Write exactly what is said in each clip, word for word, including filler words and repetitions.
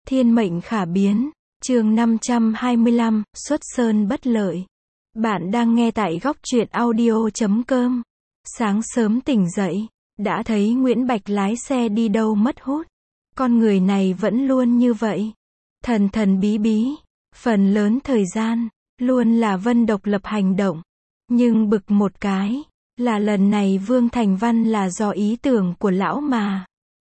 Thiên mệnh khả biến, chương năm trăm hai mươi lăm, xuất sơn bất lợi. Bạn đang nghe tại góc truyện audio chấm com. Sáng sớm tỉnh dậy, đã thấy Nguyễn Bạch lái xe đi đâu mất hút. Con người này vẫn luôn như vậy. Thần thần bí bí, phần lớn thời gian, luôn là Vân độc lập hành động. Nhưng bực một cái, là lần này Vương Thành Văn là do ý tưởng của lão mà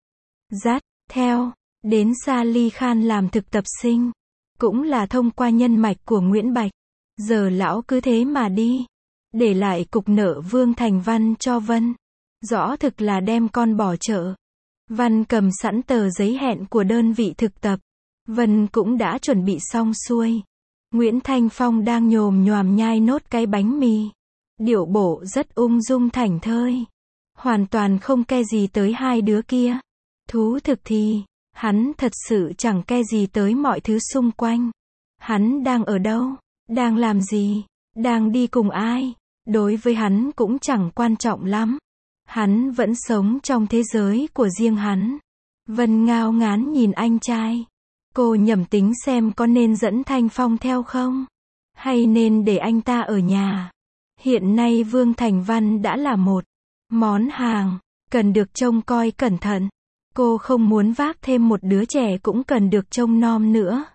dắt theo, đến Sally Khan làm thực tập sinh. Cũng là thông qua nhân mạch của Nguyễn Bạch. Giờ lão cứ thế mà đi. Để lại cục nợ Vương Thành Văn cho Vân. Rõ thực là đem con bỏ chợ. Văn cầm sẵn tờ giấy hẹn của đơn vị thực tập. Vân cũng đã chuẩn bị xong xuôi. Nguyễn Thanh Phong đang nhồm nhoàm nhai nốt cái bánh mì. Điệu bộ rất ung dung thảnh thơi. Hoàn toàn không ke gì tới hai đứa kia. Thú thực thì, hắn thật sự chẳng ke gì tới mọi thứ xung quanh. Hắn đang ở đâu? Đang làm gì? Đang đi cùng ai? Đối với hắn cũng chẳng quan trọng lắm. Hắn vẫn sống trong thế giới của riêng hắn. Vân ngao ngán nhìn anh trai. Cô nhẩm tính xem có nên dẫn Thanh Phong theo không? Hay nên để anh ta ở nhà? Hiện nay Vương Thành Văn đã là một món hàng, cần được trông coi cẩn thận. Cô không muốn vác thêm một đứa trẻ cũng cần được trông nom nữa.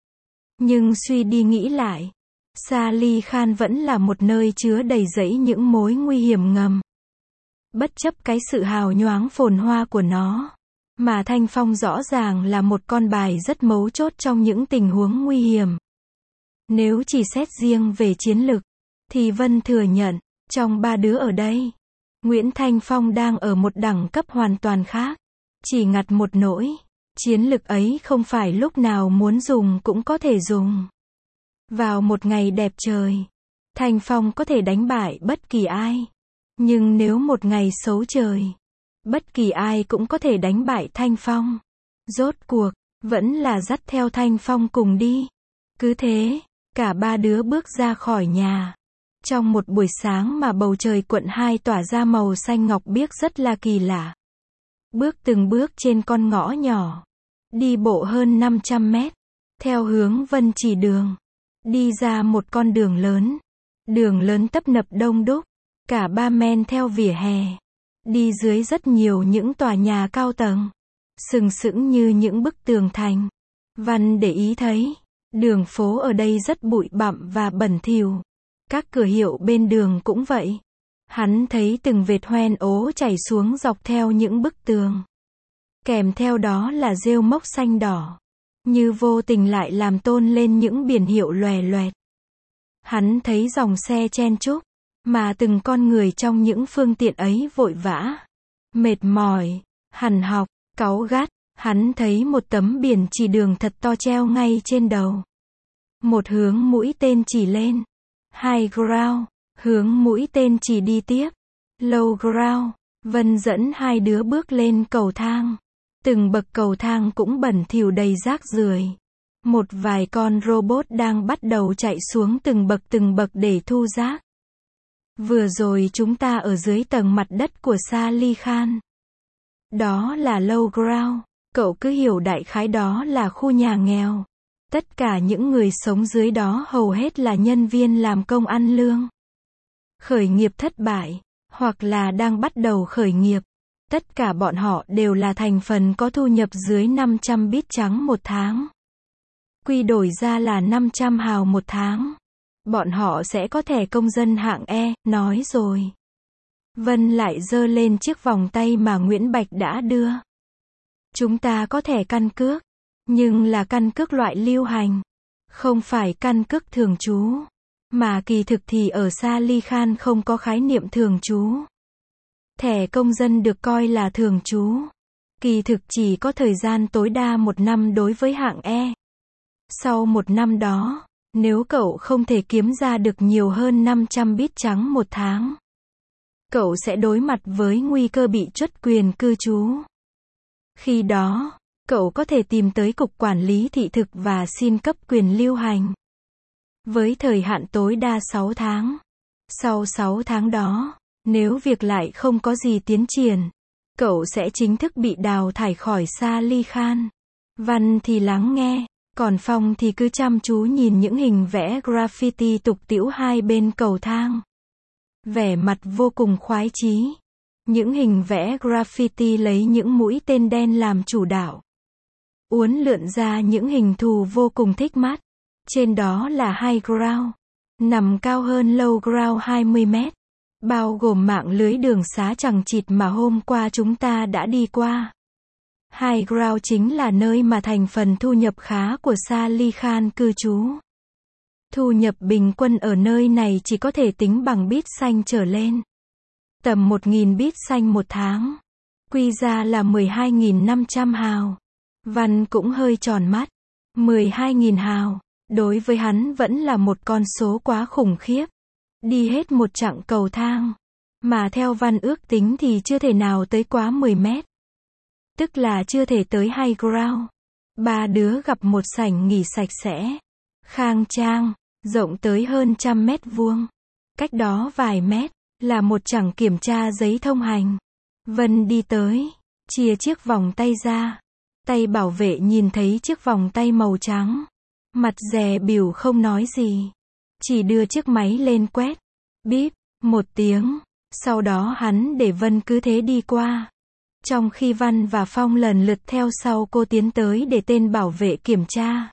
Nhưng suy đi nghĩ lại, Sally Khan vẫn là một nơi chứa đầy rẫy những mối nguy hiểm ngầm. Bất chấp cái sự hào nhoáng phồn hoa của nó, mà Thanh Phong rõ ràng là một con bài rất mấu chốt trong những tình huống nguy hiểm. Nếu chỉ xét riêng về chiến lực, thì Vân thừa nhận, trong ba đứa ở đây, Nguyễn Thanh Phong đang ở một đẳng cấp hoàn toàn khác. Chỉ ngặt một nỗi, chiến lực ấy không phải lúc nào muốn dùng cũng có thể dùng. Vào một ngày đẹp trời, Thanh Phong có thể đánh bại bất kỳ ai. Nhưng nếu một ngày xấu trời, bất kỳ ai cũng có thể đánh bại Thanh Phong. Rốt cuộc, vẫn là dắt theo Thanh Phong cùng đi. Cứ thế, cả ba đứa bước ra khỏi nhà. Trong một buổi sáng mà bầu trời quận hai tỏa ra màu xanh ngọc biếc rất là kỳ lạ. Bước từng bước trên con ngõ nhỏ. Đi bộ hơn năm trăm mét. Theo hướng Vân chỉ đường. Đi ra một con đường lớn. Đường lớn tấp nập đông đúc. Cả ba men theo vỉa hè. Đi dưới rất nhiều những tòa nhà cao tầng. Sừng sững như những bức tường thành. Văn để ý thấy. Đường phố ở đây rất bụi bặm và bẩn thỉu. Các cửa hiệu bên đường cũng vậy. Hắn thấy từng vệt hoen ố chảy xuống dọc theo những bức tường. Kèm theo đó là rêu mốc xanh đỏ. Như vô tình lại làm tôn lên những biển hiệu lòe loẹt. Hắn thấy dòng xe chen chúc. Mà từng con người trong những phương tiện ấy vội vã. Mệt mỏi, hằn học, cáu gắt. Hắn thấy một tấm biển chỉ đường thật to treo ngay trên đầu. Một hướng mũi tên chỉ lên. High ground. Hướng mũi tên chỉ đi tiếp. Low ground. Vân dẫn hai đứa bước lên cầu thang. Từng bậc cầu thang cũng bẩn thỉu đầy rác rưởi. Một vài con robot đang bắt đầu chạy xuống từng bậc từng bậc để thu rác. Vừa rồi chúng ta ở dưới tầng mặt đất của Sally Khan. Đó là low ground. Cậu cứ hiểu đại khái đó là khu nhà nghèo. Tất cả những người sống dưới đó hầu hết là nhân viên làm công ăn lương. Khởi nghiệp thất bại, hoặc là đang bắt đầu khởi nghiệp. Tất cả bọn họ đều là thành phần có thu nhập dưới năm trăm bit trắng một tháng. Quy đổi ra là năm trăm hào một tháng. Bọn họ sẽ có thẻ công dân hạng E, nói rồi. Vân lại giơ lên chiếc vòng tay mà Nguyễn Bạch đã đưa. Chúng ta có thẻ căn cước, nhưng là căn cước loại lưu hành. Không phải căn cước thường trú. Mà kỳ thực thì ở Sally Khan không có khái niệm thường trú. Thẻ công dân được coi là thường trú. Kỳ thực chỉ có thời gian tối đa một năm đối với hạng E. Sau một năm đó, nếu cậu không thể kiếm ra được nhiều hơn năm trăm bit trắng một tháng, cậu sẽ đối mặt với nguy cơ bị truất quyền cư trú. Khi đó, cậu có thể tìm tới Cục Quản lý Thị thực và xin cấp quyền lưu hành. Với thời hạn tối đa sáu tháng. Sau sáu tháng đó, nếu việc lại không có gì tiến triển, cậu sẽ chính thức bị đào thải khỏi Sally Khan. Văn thì lắng nghe, còn Phong thì cứ chăm chú nhìn những hình vẽ graffiti tục tĩu hai bên cầu thang. Vẻ mặt vô cùng khoái chí. Những hình vẽ graffiti lấy những mũi tên đen làm chủ đạo. Uốn lượn ra những hình thù vô cùng thích mắt. Trên đó là high ground, nằm cao hơn low ground hai mươi mét. Bao gồm mạng lưới đường xá chằng chịt mà hôm qua chúng ta đã đi qua. High ground chính là nơi mà thành phần thu nhập khá của Salih Khan cư trú. Thu nhập bình quân ở nơi này chỉ có thể tính bằng bit xanh trở lên. Tầm một nghìn bit xanh một tháng. Quy ra là mười hai nghìn năm trăm hào. Văn cũng hơi tròn mắt. mười hai nghìn hào. Đối với hắn vẫn là một con số quá khủng khiếp. Đi hết một chặng cầu thang. Mà theo Văn ước tính thì chưa thể nào tới quá mười mét. Tức là chưa thể tới high ground. Ba đứa gặp một sảnh nghỉ sạch sẽ, khang trang, rộng tới hơn trăm mét vuông. Cách đó vài mét, là một chặng kiểm tra giấy thông hành. Vân đi tới, chia chiếc vòng tay ra. Tay bảo vệ nhìn thấy chiếc vòng tay màu trắng. Mặt dè bỉu không nói gì. Chỉ đưa chiếc máy lên quét. Bíp, một tiếng. Sau đó hắn để Vân cứ thế đi qua. Trong khi Văn và Phong lần lượt theo sau cô tiến tới để tên bảo vệ kiểm tra,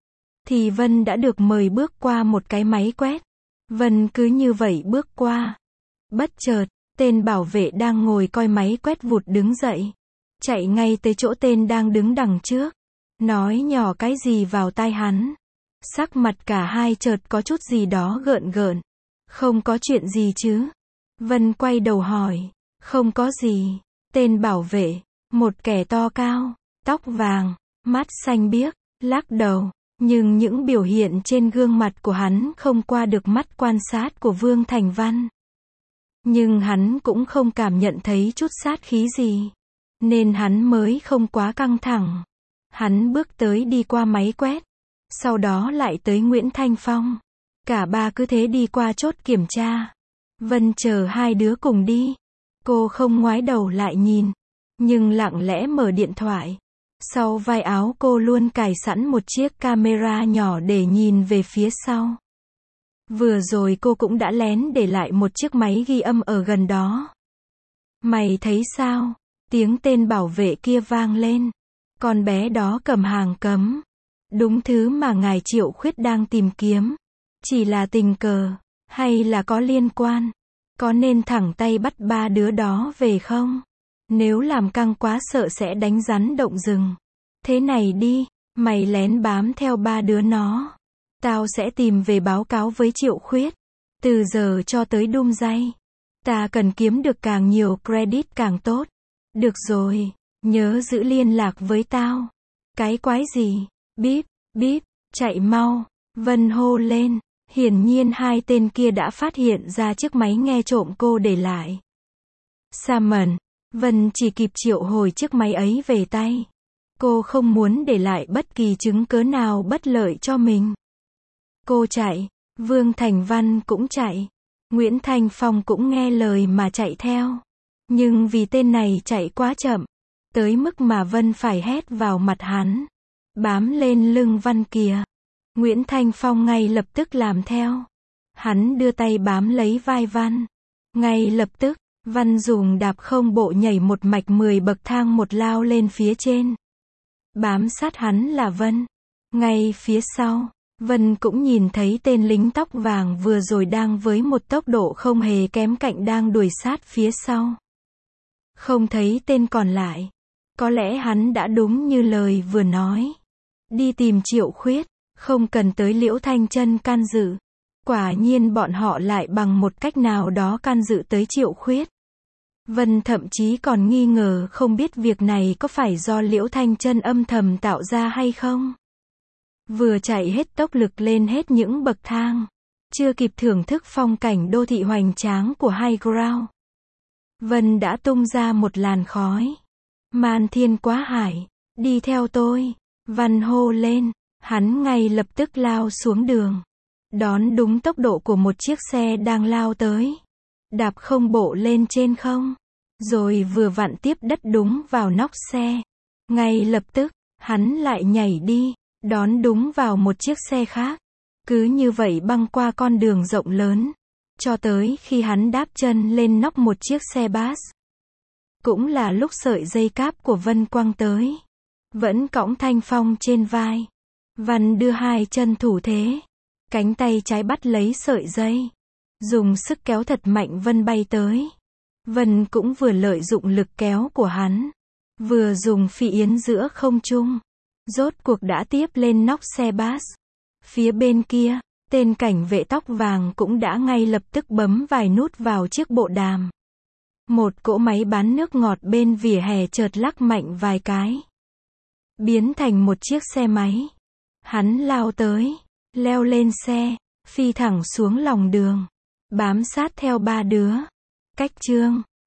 thì Vân đã được mời bước qua một cái máy quét. Vân cứ như vậy bước qua. Bất chợt, tên bảo vệ đang ngồi coi máy quét vụt đứng dậy. Chạy ngay tới chỗ tên đang đứng đằng trước. Nói nhỏ cái gì vào tai hắn. Sắc mặt cả hai chợt có chút gì đó gợn gợn. Không có chuyện gì chứ? Vân quay đầu hỏi. Không có gì. Tên bảo vệ, một kẻ to cao, tóc vàng, mắt xanh biếc, lắc đầu. Nhưng những biểu hiện trên gương mặt của hắn không qua được mắt quan sát của Vương Thành Văn. Nhưng hắn cũng không cảm nhận thấy chút sát khí gì. Nên hắn mới không quá căng thẳng. Hắn bước tới đi qua máy quét. Sau đó lại tới Nguyễn Thanh Phong. Cả ba cứ thế đi qua chốt kiểm tra. Vân chờ hai đứa cùng đi. Cô không ngoái đầu lại nhìn. Nhưng lặng lẽ mở điện thoại. Sau vai áo cô luôn cài sẵn một chiếc camera nhỏ để nhìn về phía sau. Vừa rồi cô cũng đã lén để lại một chiếc máy ghi âm ở gần đó. Mày thấy sao? Tiếng tên bảo vệ kia vang lên. Con bé đó cầm hàng cấm. Đúng thứ mà ngài Triệu Khuyết đang tìm kiếm. Chỉ là tình cờ, hay là có liên quan? Có nên thẳng tay bắt ba đứa đó về không? Nếu làm căng quá sợ sẽ đánh rắn động rừng. Thế này đi, mày lén bám theo ba đứa nó. Tao sẽ tìm về báo cáo với Triệu Khuyết. Từ giờ cho tới đum day. Ta cần kiếm được càng nhiều credit càng tốt. Được rồi, nhớ giữ liên lạc với tao. Cái quái gì? Bíp, bíp, chạy mau. Vân hô lên. Hiển nhiên hai tên kia đã phát hiện ra chiếc máy nghe trộm cô để lại. Salmon. Vân chỉ kịp triệu hồi chiếc máy ấy về tay. Cô không muốn để lại bất kỳ chứng cớ nào bất lợi cho mình. Cô chạy. Vương Thành Văn cũng chạy. Nguyễn Thanh Phong cũng nghe lời mà chạy theo. Nhưng vì tên này chạy quá chậm. Tới mức mà Vân phải hét vào mặt hắn. Bám lên lưng Văn kìa. Nguyễn Thanh Phong ngay lập tức làm theo. Hắn đưa tay bám lấy vai Văn. Ngay lập tức, Văn dùng đạp không bộ nhảy một mạch mười bậc thang một lao lên phía trên. Bám sát hắn là Vân. Ngay phía sau, Vân cũng nhìn thấy tên lính tóc vàng vừa rồi đang với một tốc độ không hề kém cạnh đang đuổi sát phía sau. Không thấy tên còn lại. Có lẽ hắn đã đúng như lời vừa nói. Đi tìm Triệu Khuyết. Không cần tới Liễu Thanh Trân can dự. Quả nhiên bọn họ lại bằng một cách nào đó can dự tới Triệu Khuyết. Vân thậm chí còn nghi ngờ không biết việc này có phải do Liễu Thanh Trân âm thầm tạo ra hay không. Vừa chạy hết tốc lực lên hết những bậc thang. Chưa kịp thưởng thức phong cảnh đô thị hoành tráng của high ground. Vân đã tung ra một làn khói. Man thiên quá hải. Đi theo tôi. Văn hô lên. Hắn ngay lập tức lao xuống đường. Đón đúng tốc độ của một chiếc xe đang lao tới. Đạp không bộ lên trên không. Rồi vừa vặn tiếp đất đúng vào nóc xe. Ngay lập tức, Hắn lại nhảy đi, đón đúng vào một chiếc xe khác. Cứ như vậy băng qua con đường rộng lớn, cho tới khi hắn đáp chân lên nóc một chiếc xe bus. Cũng là lúc sợi dây cáp của Vân quăng tới. Vẫn cõng Thanh Phong trên vai. Văn đưa hai chân thủ thế. Cánh tay trái bắt lấy sợi dây. Dùng sức kéo thật mạnh Vân bay tới. Vân cũng vừa lợi dụng lực kéo của hắn. Vừa dùng phi yến giữa không trung. Rốt cuộc đã tiếp lên nóc xe bus. Phía bên kia, tên cảnh vệ tóc vàng cũng đã ngay lập tức bấm vài nút vào chiếc bộ đàm. Một cỗ máy bán nước ngọt bên vỉa hè chợt lắc mạnh vài cái. Biến thành một chiếc xe máy. Hắn lao tới, leo lên xe, phi thẳng xuống lòng đường. Bám sát theo ba đứa. Cách Trương,